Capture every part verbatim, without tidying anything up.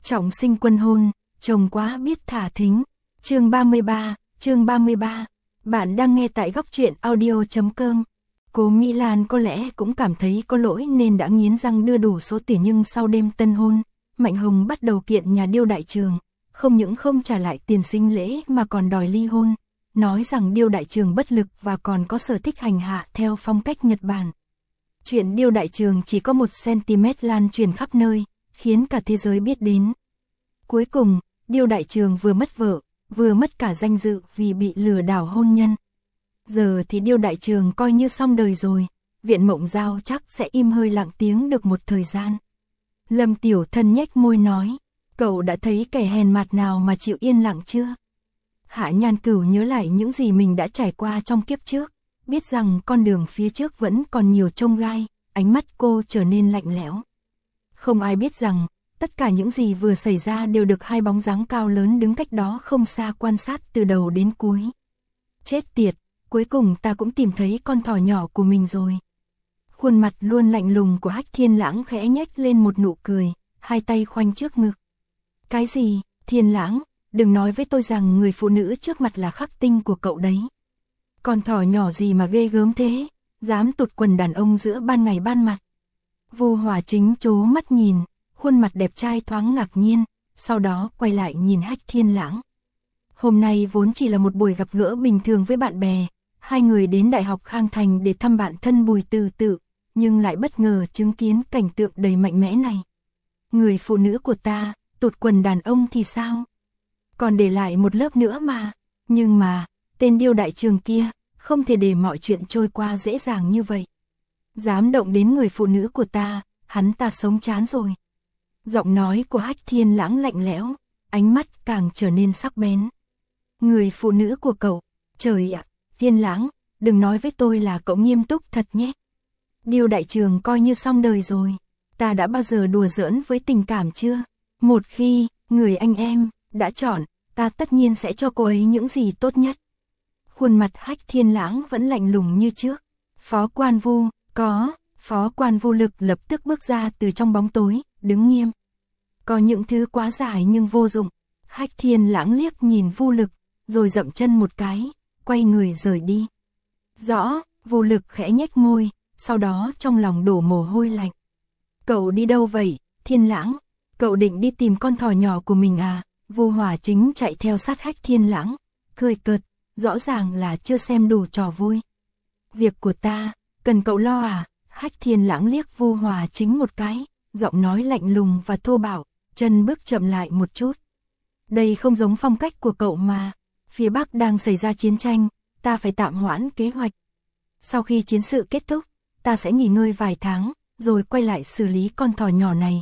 Trọng sinh quân hôn, chồng quá biết thả thính. Chương ba mươi ba, chương ba mươi ba. Bạn đang nghe tại góc truyện audio chấm com. Cố Mỹ Lan có lẽ cũng cảm thấy có lỗi nên đã nghiến răng đưa đủ số tiền, nhưng sau đêm tân hôn, Mạnh Hồng bắt đầu kiện nhà Điêu Đại Trường, không những không trả lại tiền sinh lễ mà còn đòi ly hôn, nói rằng Điêu Đại Trường bất lực và còn có sở thích hành hạ theo phong cách Nhật Bản. Chuyện Điêu Đại Trường chỉ có một xăng-ti-mét lan truyền khắp nơi, khiến cả thế giới biết đến. Cuối cùng, Điêu Đại Trường vừa mất vợ, vừa mất cả danh dự vì bị lừa đảo hôn nhân. Giờ thì Điêu Đại Trường coi như xong đời rồi, Viện Mộng Giao chắc sẽ im hơi lặng tiếng được một thời gian. Lâm Tiểu Thân nhếch môi nói, cậu đã thấy kẻ hèn mặt nào mà chịu yên lặng chưa? Hạ Nhan Cửu nhớ lại những gì mình đã trải qua trong kiếp trước, biết rằng con đường phía trước vẫn còn nhiều chông gai, ánh mắt cô trở nên lạnh lẽo. Không ai biết rằng, tất cả những gì vừa xảy ra đều được hai bóng dáng cao lớn đứng cách đó không xa quan sát từ đầu đến cuối. Chết tiệt, cuối cùng ta cũng tìm thấy con thỏ nhỏ của mình rồi. Khuôn mặt luôn lạnh lùng của Hách Thiên Lãng khẽ nhếch lên một nụ cười, hai tay khoanh trước ngực. Cái gì, Thiên Lãng, đừng nói với tôi rằng người phụ nữ trước mặt là khắc tinh của cậu đấy. Con thỏ nhỏ gì mà ghê gớm thế, dám tụt quần đàn ông giữa ban ngày ban mặt. Vu Hòa Chính trố mắt nhìn, khuôn mặt đẹp trai thoáng ngạc nhiên, sau đó quay lại nhìn Hách Thiên Lãng. Hôm nay vốn chỉ là một buổi gặp gỡ bình thường với bạn bè, hai người đến Đại học Khang Thành để thăm bạn thân Bùi Từ Tự, nhưng lại bất ngờ chứng kiến cảnh tượng đầy mạnh mẽ này. Người phụ nữ của ta, tụt quần đàn ông thì sao? Còn để lại một lớp nữa mà, nhưng mà, tên Điêu Đại Trường kia, không thể để mọi chuyện trôi qua dễ dàng như vậy. Dám động đến người phụ nữ của ta, hắn ta sống chán rồi. Giọng nói của Hách Thiên Lãng lạnh lẽo, ánh mắt càng trở nên sắc bén. Người phụ nữ của cậu, trời ạ, Thiên Lãng, đừng nói với tôi là cậu nghiêm túc thật nhé. Điêu Đại Trường coi như xong đời rồi, ta đã bao giờ đùa giỡn với tình cảm chưa? Một khi, người anh em, đã chọn, ta tất nhiên sẽ cho cô ấy những gì tốt nhất. Khuôn mặt Hách Thiên Lãng vẫn lạnh lùng như trước. Phó Quan Vu, có, Phó Quan Vu Lực lập tức bước ra từ trong bóng tối, đứng nghiêm. Có những thứ quá dài nhưng vô dụng. Hách Thiên Lãng liếc nhìn Vu Lực, rồi dậm chân một cái, quay người rời đi. Rõ, Vu Lực khẽ nhếch môi, sau đó trong lòng đổ mồ hôi lạnh. Cậu đi đâu vậy, Thiên Lãng? Cậu định đi tìm con thỏ nhỏ của mình à? Vu Hòa Chính chạy theo sát Hách Thiên Lãng, cười cợt, rõ ràng là chưa xem đủ trò vui. Việc của ta, cần cậu lo à? Hách Thiên Lãng liếc Vu Hòa Chính một cái, giọng nói lạnh lùng và thô bạo, chân bước chậm lại một chút. Đây không giống phong cách của cậu mà, phía Bắc đang xảy ra chiến tranh, ta phải tạm hoãn kế hoạch. Sau khi chiến sự kết thúc, ta sẽ nghỉ ngơi vài tháng, rồi quay lại xử lý con thỏ nhỏ này.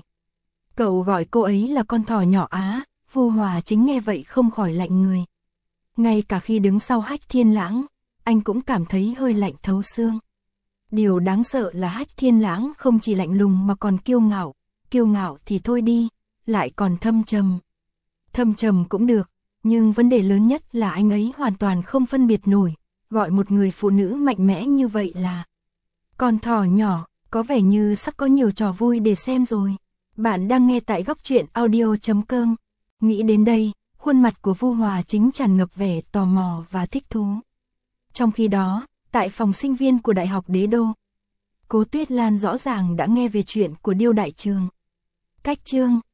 Cậu gọi cô ấy là con thỏ nhỏ á? Vu Hòa Chính nghe vậy không khỏi lạnh người. Ngay cả khi đứng sau Hách Thiên Lãng, anh cũng cảm thấy hơi lạnh thấu xương. Điều đáng sợ là Hách Thiên Lãng không chỉ lạnh lùng mà còn kiêu ngạo, kiêu ngạo thì thôi đi, lại còn thâm trầm. Thâm trầm cũng được, nhưng vấn đề lớn nhất là anh ấy hoàn toàn không phân biệt nổi, gọi một người phụ nữ mạnh mẽ như vậy là con thỏ nhỏ, có vẻ như sắp có nhiều trò vui để xem rồi. Bạn đang nghe tại góc truyện audio chấm com. Nghĩ đến đây, khuôn mặt của Vu Hòa Chính tràn ngập vẻ tò mò và thích thú. Trong khi đó, tại phòng sinh viên của Đại học Đế Đô, Cố Tuyết Lan rõ ràng đã nghe về chuyện của Điêu Đại Trường. Cách chương